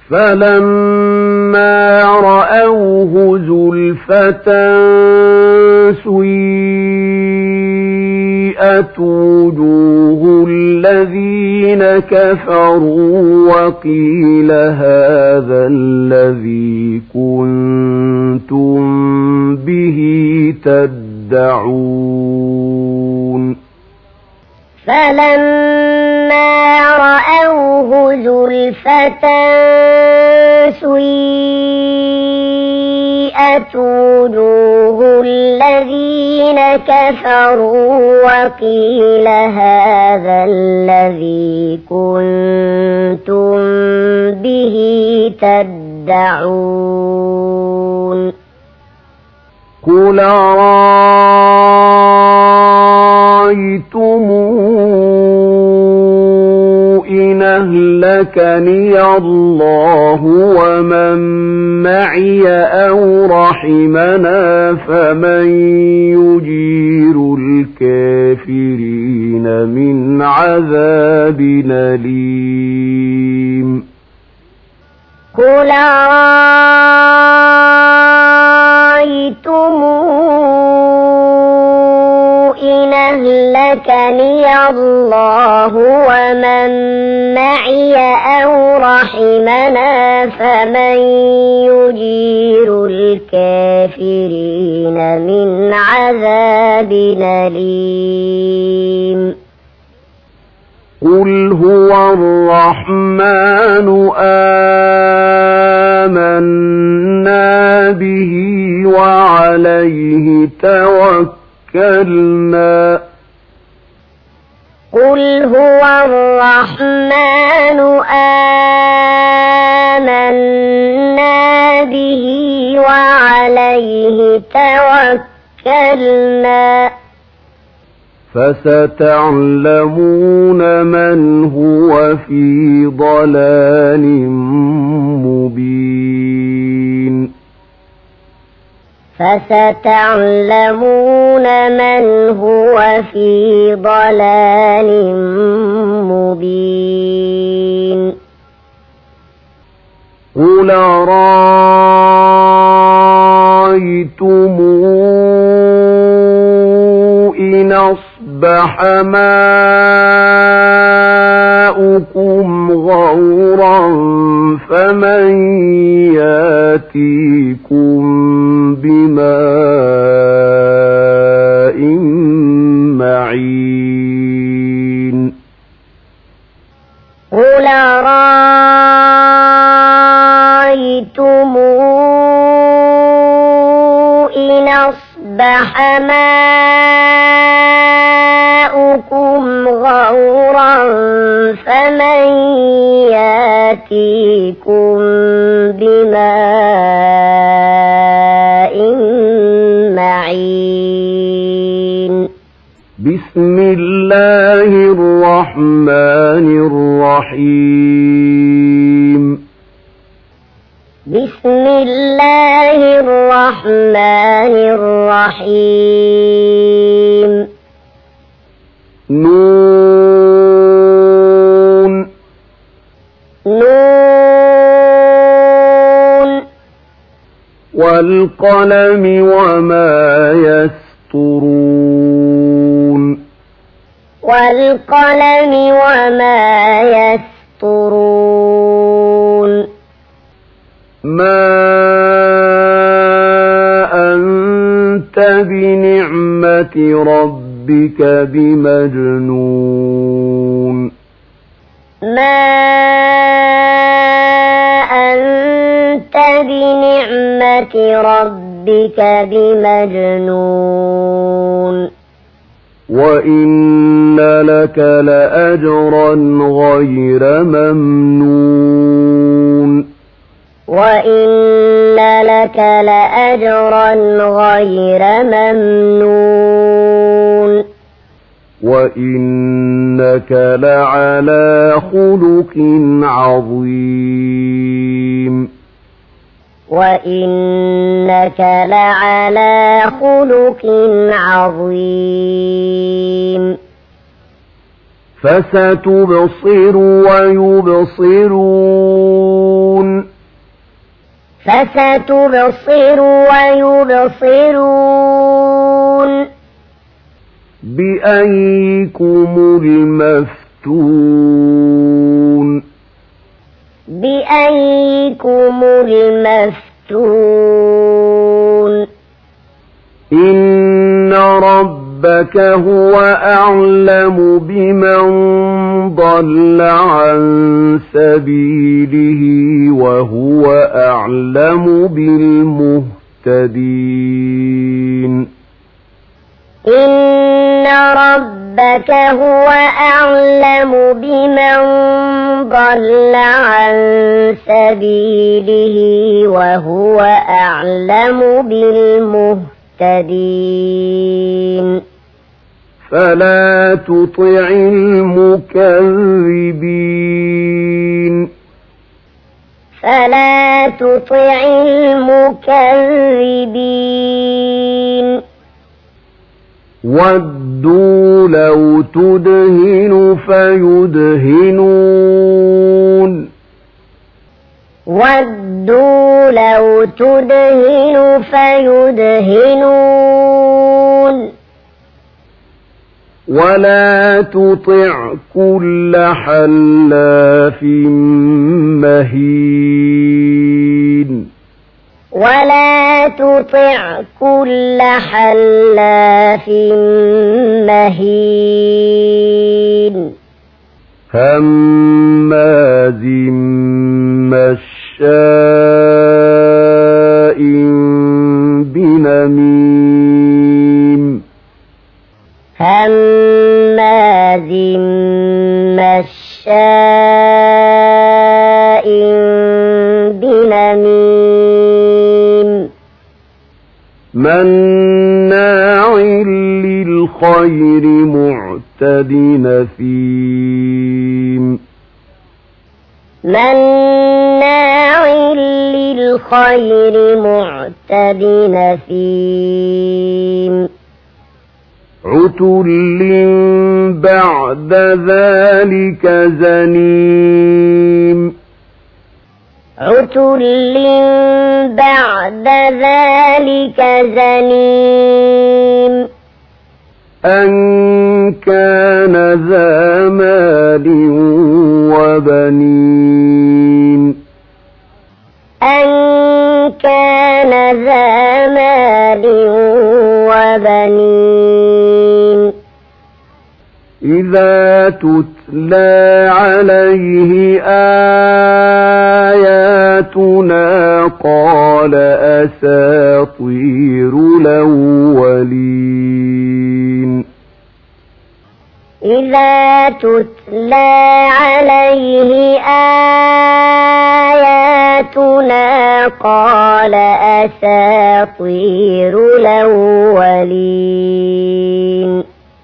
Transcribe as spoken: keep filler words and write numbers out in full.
فلما رأوه زلفة سيئت وجوه الذين كفروا وقيل هذا الذي كنتم به تدعون فلما رأوه زلفة سيئت وجوه الذين كفروا وقيل هذا الذي كنتم به تدعون قل رأيتم إن أهلكني الله ومن معي أو رحمنا فمن يجير الكافرين من عذاب أليم قل رأيتم إن أهلكني الله ومن معي أو رحمنا فمن يجير الكافرين من عذاب أليم قل هو الرحمن آمنا به وعليه توكلنا قل هو الرحمن آمنا به وعليه توكلنا فستعلمون من هو في ضلال مبين فستعلمون من هو في ضلال مبين قل رأيتم إن أصبح ماؤكم غورا فمن ياتيكم بماء معين قل رأيتم إن أصبح ماؤكم غورا فمن ياتيكم بماء معين بسم الله الرحمن الرحيم بسم الله الرحمن الرحيم نون نون والقلم وما يسطرون والقلم وما يسطرون ما أنت بنعمة ربك بمجنون ما أنت بنعمة ربك بمجنون وإن لك لأجرا غير ممنون وإن لك لأجرا غير ممنون وإنك لعلى خلق عظيم وإنك لعلى خلق عظيم فستبصر ويبصرون فستبصر ويبصرون بأيكم المفتون بأيكم المفتون إن ربك هو أعلم بمن ضل عن سبيله وهو أعلم بالمهتدين إن ربك هو أعلم بمن ضل عن سبيله وهو أعلم بالمهتدين فلا تطع المكذبين فلا تطع المكذبين ودوا لو تدهن فيدهنون ودوا لو تدهن فيدهنون ولا تطع كل حلاف مهين ولا تطع كل حلاف مهين هماز مشاء بنميم هماز مشاء بنميم مناع للخير معتد نثيم مناع للخير معتد نثيم عتل بعد ذلك زنيم عتل بعد ذلك زنيم أن كان ذا مال وبنين أن كان ذا مال وبنين إذا تتلى عليه آياتنا قال أساطير الأولين إذا تتلى عليه آياتنا قال أساطير الأولين